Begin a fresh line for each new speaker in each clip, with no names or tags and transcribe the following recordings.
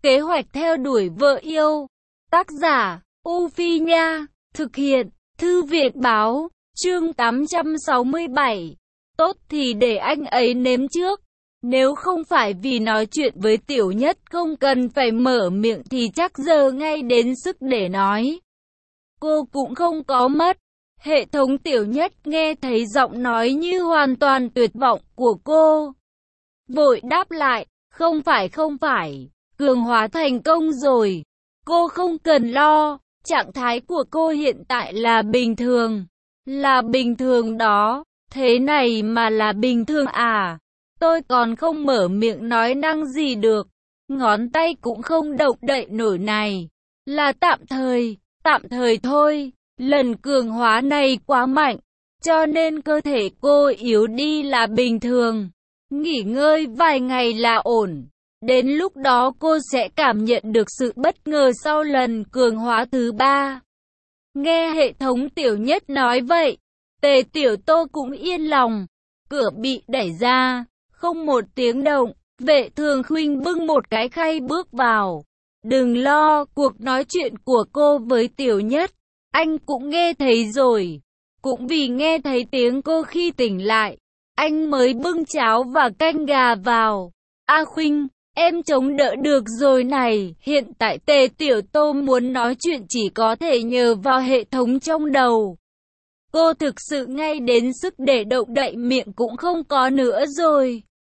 Kế hoạch theo đuổi vợ yêu. Tác giả, U Phi Nha. Thực hiện, Thư viện Báo. Chương 867. Tốt thì để anh ấy nếm trước. Nếu không phải vì nói chuyện với Tiểu Nhất không cần phải mở miệng thì chắc giờ ngay đến sức để nói. Cô cũng không có mất. Hệ thống Tiểu Nhất nghe thấy giọng nói như hoàn toàn tuyệt vọng của cô. Vội đáp lại, không phải, cường hóa thành công rồi. Cô không cần lo, trạng thái của cô hiện tại là bình thường. Là bình thường đó, thế này mà là bình thường à? Tôi còn không mở miệng nói năng gì được. Ngón tay cũng không động đậy nổi này. Là tạm thời thôi. Lần cường hóa này quá mạnh, cho nên cơ thể cô yếu đi là bình thường. Nghỉ ngơi vài ngày là ổn. Đến lúc đó cô sẽ cảm nhận được sự bất ngờ sau lần cường hóa thứ 3. Nghe hệ thống Tiểu Nhất nói vậy, Tề Tiểu Tô cũng yên lòng. Cửa bị đẩy ra, không một tiếng động, Vệ Thường Khuynh bưng một cái khay bước vào. Đừng lo, cuộc nói chuyện của cô với Tiểu Nhất, anh cũng nghe thấy rồi. Cũng vì nghe thấy tiếng cô khi tỉnh lại, anh mới bưng cháo và canh gà vào. A Khuynh, em chống đỡ được rồi này. Hiện tại Tề Tiểu Tô muốn nói chuyện chỉ có thể nhờ vào hệ thống trong đầu. Cô thực sự ngay đến sức để động đậy miệng cũng không có nữa rồi.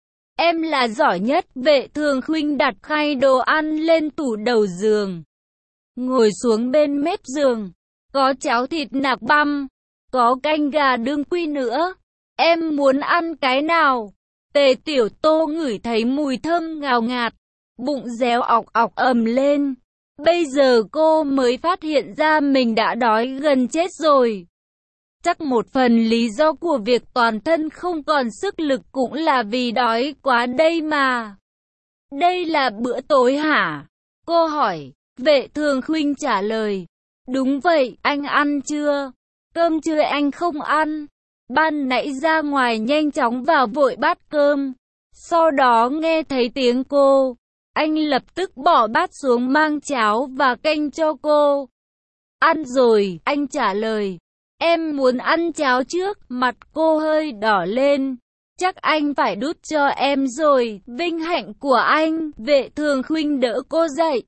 Em là giỏi nhất. Vệ Thường Khuynh đặt khay đồ ăn lên tủ đầu giường. Ngồi xuống bên mép giường. Có cháo thịt nạc băm, có canh gà đương quy nữa. Em muốn ăn cái nào? Tề Tiểu Tô ngửi thấy mùi thơm ngào ngạt, bụng réo ọc ọc ầm lên. Bây giờ cô mới phát hiện ra mình đã đói gần chết rồi. Chắc một phần lý do của việc toàn thân không còn sức lực cũng là vì đói quá đây mà. Đây là bữa tối hả? Cô hỏi. Vệ Thường Khuynh trả lời. Đúng vậy, anh ăn chưa? Cơm trưa anh không ăn. Ban nãy ra ngoài nhanh chóng vào vội bát cơm. Sau đó nghe thấy tiếng cô. Anh lập tức bỏ bát xuống mang cháo và canh cho cô. Ăn rồi, anh trả lời. Em muốn ăn cháo trước. Mặt cô hơi đỏ lên. Chắc anh phải đút cho em rồi. Vinh hạnh của anh. Vệ Thường Khuynh đỡ cô dậy.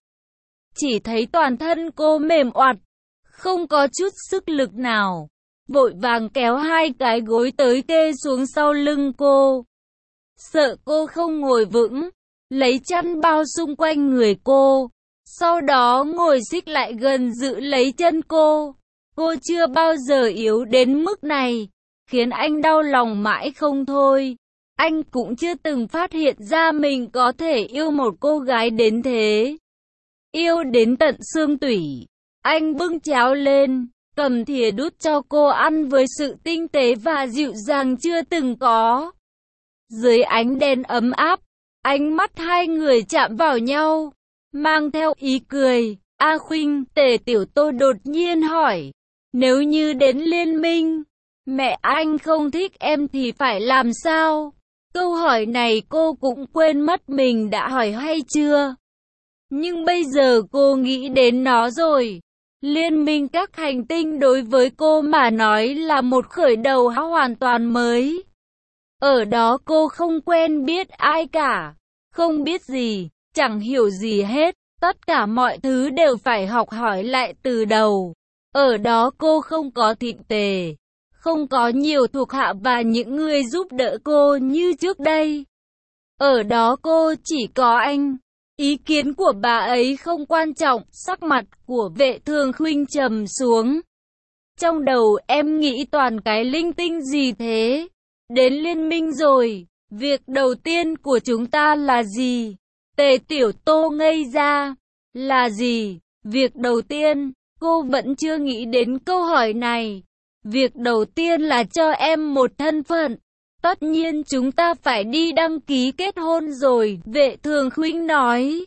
Chỉ thấy toàn thân cô mềm oặt, không có chút sức lực nào. Vội vàng kéo hai cái gối tới kê xuống sau lưng cô. Sợ cô không ngồi vững, lấy chăn bao xung quanh người cô. Sau đó ngồi xích lại gần giữ lấy chân cô. Cô chưa bao giờ yếu đến mức này, khiến anh đau lòng mãi không thôi. Anh cũng chưa từng phát hiện ra mình có thể yêu một cô gái đến thế. Yêu đến tận xương tủy. Anh bưng cháo lên, cầm thìa đút cho cô ăn với sự tinh tế và dịu dàng chưa từng có. Dưới ánh đèn ấm áp, ánh mắt hai người chạm vào nhau, mang theo ý cười. A Khuynh, Tề Tiểu Tô đột nhiên hỏi, nếu như đến liên minh, mẹ anh không thích em thì phải làm sao? Câu hỏi này cô cũng quên mất mình đã hỏi hay chưa. Nhưng bây giờ cô nghĩ đến nó rồi. Liên minh các hành tinh đối với cô mà nói là một khởi đầu hoàn toàn mới. Ở đó cô không quen biết ai cả, không biết gì, chẳng hiểu gì hết. Tất cả mọi thứ đều phải học hỏi lại từ đầu. Ở đó cô không có thịnh tề, không có nhiều thuộc hạ và những người giúp đỡ cô như trước đây. Ở đó cô chỉ có anh. Ý kiến của bà ấy không quan trọng. Sắc mặt của Vệ Thường Khuynh trầm xuống. Trong đầu em nghĩ toàn cái linh tinh gì thế? Đến liên minh rồi, việc đầu tiên của chúng ta là gì? Tề Tiểu Tô ngây ra. Là gì? Việc đầu tiên, cô vẫn chưa nghĩ đến câu hỏi này. Việc đầu tiên là cho em một thân phận. Tất nhiên chúng ta phải đi đăng ký kết hôn rồi, Vệ Thường Khuynh nói.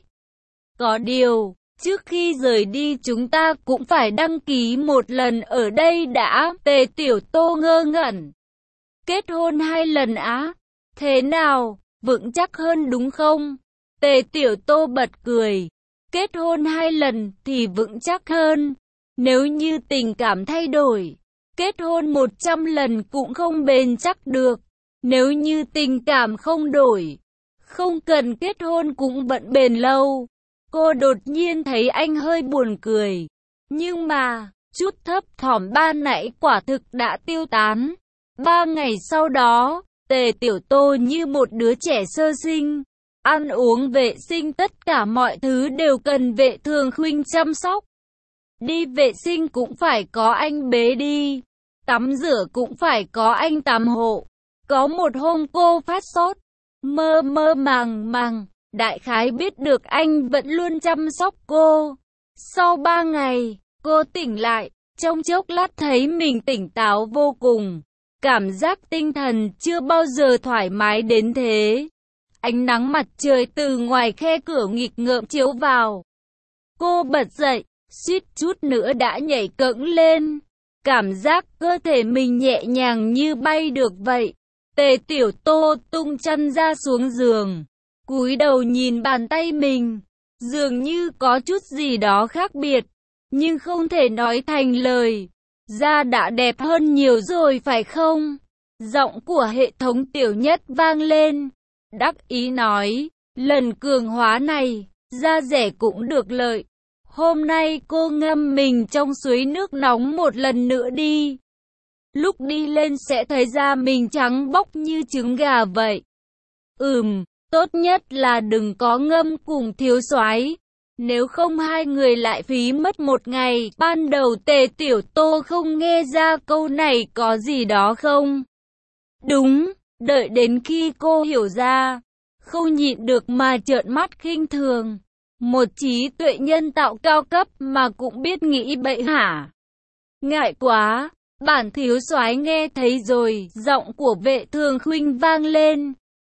Có điều, trước khi rời đi chúng ta cũng phải đăng ký một lần ở đây đã. Tề Tiểu Tô ngơ ngẩn. Kết hôn 2 lần á? Thế nào? Vững chắc hơn đúng không? Tề Tiểu Tô bật cười. Kết hôn 2 lần thì vững chắc hơn. Nếu như tình cảm thay đổi, kết hôn 100 lần cũng không bền chắc được. Nếu như tình cảm không đổi, không cần kết hôn cũng vẫn bền lâu. Cô đột nhiên thấy anh hơi buồn cười. Nhưng mà, chút thấp thỏm ban nãy quả thực đã tiêu tán. 3 ngày sau đó, Tề Tiểu Tô như một đứa trẻ sơ sinh. Ăn uống vệ sinh tất cả mọi thứ đều cần Vệ Thường Khuynh chăm sóc. Đi vệ sinh cũng phải có anh bế đi. Tắm rửa cũng phải có anh tắm hộ. Có một hôm cô phát sốt, mơ mơ màng màng, đại khái biết được anh vẫn luôn chăm sóc cô. Sau 3 ngày, cô tỉnh lại, trong chốc lát thấy mình tỉnh táo vô cùng. Cảm giác tinh thần chưa bao giờ thoải mái đến thế. Ánh nắng mặt trời từ ngoài khe cửa nghịch ngợm chiếu vào. Cô bật dậy, suýt chút nữa đã nhảy cẫng lên. Cảm giác cơ thể mình nhẹ nhàng như bay được vậy. Tề Tiểu Tô tung chân ra xuống giường, cúi đầu nhìn bàn tay mình. Dường như có chút gì đó khác biệt, nhưng không thể nói thành lời. Da đã đẹp hơn nhiều rồi phải không? Giọng của hệ thống Tiểu Nhất vang lên. Đắc ý nói, lần cường hóa này, da rẻ cũng được lợi. Hôm nay cô ngâm mình trong suối nước nóng một lần nữa đi. Lúc đi lên sẽ thấy da mình trắng bóc như trứng gà vậy. Tốt nhất là đừng có ngâm cùng thiếu soái. Nếu không hai người lại phí mất một ngày. Ban đầu Tề Tiểu Tô không nghe ra câu này có gì đó không? Đúng, đợi đến khi cô hiểu ra, không nhịn được mà trợn mắt khinh thường. Một trí tuệ nhân tạo cao cấp mà cũng biết nghĩ bậy hả? Ngại quá, bản thiếu soái nghe thấy rồi, giọng của Vệ Thường Khuynh vang lên.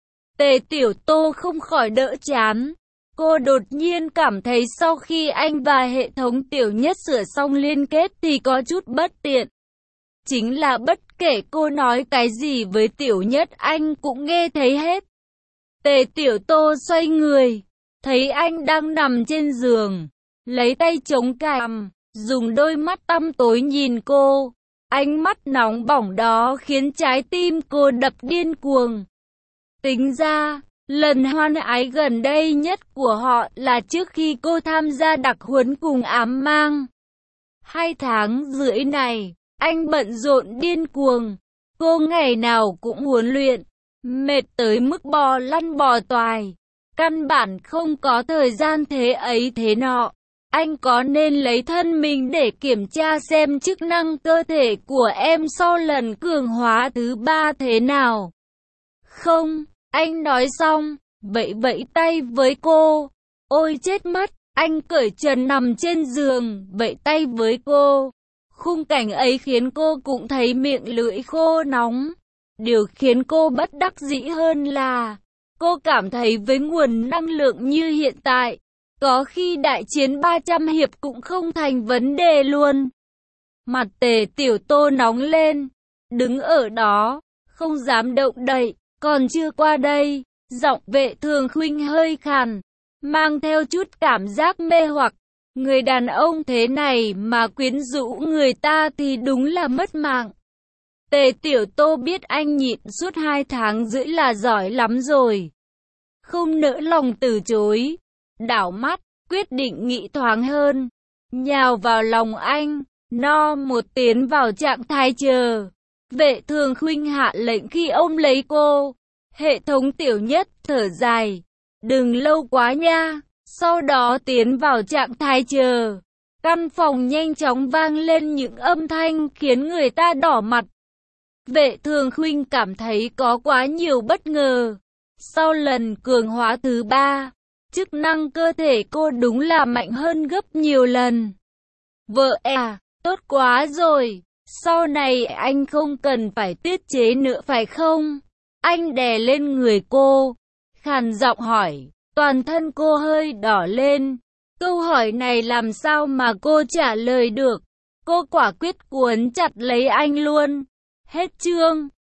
Tề Tiểu Tô không khỏi đỡ chán. Cô đột nhiên cảm thấy sau khi anh và hệ thống Tiểu Nhất sửa xong liên kết thì có chút bất tiện. Chính là bất kể cô nói cái gì với Tiểu Nhất anh cũng nghe thấy hết. Tề Tiểu Tô xoay người, thấy anh đang nằm trên giường, lấy tay chống cằm, dùng đôi mắt tăm tối nhìn cô. Ánh mắt nóng bỏng đó khiến trái tim cô đập điên cuồng. Tính ra, lần hoan ái gần đây nhất của họ là trước khi cô tham gia đặc huấn cùng ám mang. 2 tháng rưỡi này, anh bận rộn điên cuồng. Cô ngày nào cũng huấn luyện, mệt tới mức bò lăn bò toài. Căn bản không có thời gian thế ấy thế nọ. Anh có nên lấy thân mình để kiểm tra xem chức năng cơ thể của em sau lần cường hóa thứ 3 thế nào? Không, anh nói xong, vẫy tay với cô. Ôi chết mất, anh cởi trần nằm trên giường, vẫy tay với cô. Khung cảnh ấy khiến cô cũng thấy miệng lưỡi khô nóng. Điều khiến cô bất đắc dĩ hơn là, cô cảm thấy với nguồn năng lượng như hiện tại, có khi đại chiến 300 hiệp cũng không thành vấn đề luôn. Mặt Tề Tiểu Tô nóng lên, đứng ở đó, không dám động đậy. Còn chưa qua đây, giọng Vệ Thường Khuynh hơi khàn, mang theo chút cảm giác mê hoặc. Người đàn ông thế này mà quyến rũ người ta thì đúng là mất mạng. Tề Tiểu Tô biết anh nhịn suốt 2 tháng rưỡi là giỏi lắm rồi. Không nỡ lòng từ chối, đảo mắt, quyết định nghĩ thoáng hơn. Nhào vào lòng anh, no một tiến vào trạng thái chờ. Vệ Thường Khuynh hạ lệnh khi ôm lấy cô. Hệ thống Tiểu Nhất thở dài, đừng lâu quá nha. Sau đó tiến vào trạng thái chờ. Căn phòng nhanh chóng vang lên những âm thanh khiến người ta đỏ mặt. Vệ Thường Khuynh cảm thấy có quá nhiều bất ngờ. Sau lần cường hóa thứ 3, chức năng cơ thể cô đúng là mạnh hơn gấp nhiều lần. Vợ à, tốt quá rồi. Sau này anh không cần phải tiết chế nữa phải không? Anh đè lên người cô, khàn giọng hỏi. Toàn thân cô hơi đỏ lên. Câu hỏi này làm sao mà cô trả lời được. Cô quả quyết cuốn chặt lấy anh luôn. Hết chương.